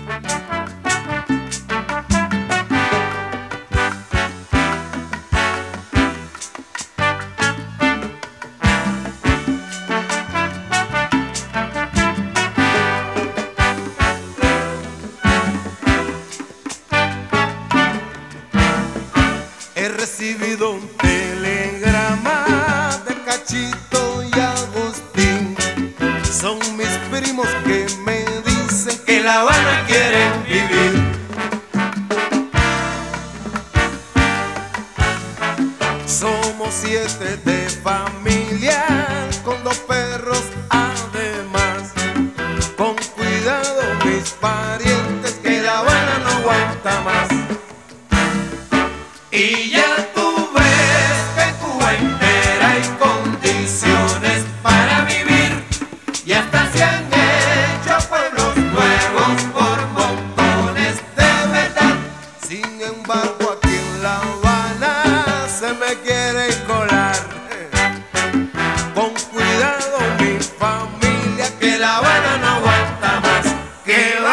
He recibido un telegrama de Cachito y Agustín. Son mis primos que me dicen que La Habana quieren vivir. Somos 7 de familia, con 2 perros además. Con cuidado mis parientes, que La Habana no aguanta más. Y ya tú ves que Cuba entera hay condiciones para vivir, y hasta se han hecho pueblos nuevos por montones de verdad. Sin embargo aquí en La Habana se me quiere colar. Con cuidado mi familia, que La Habana no aguanta más. Que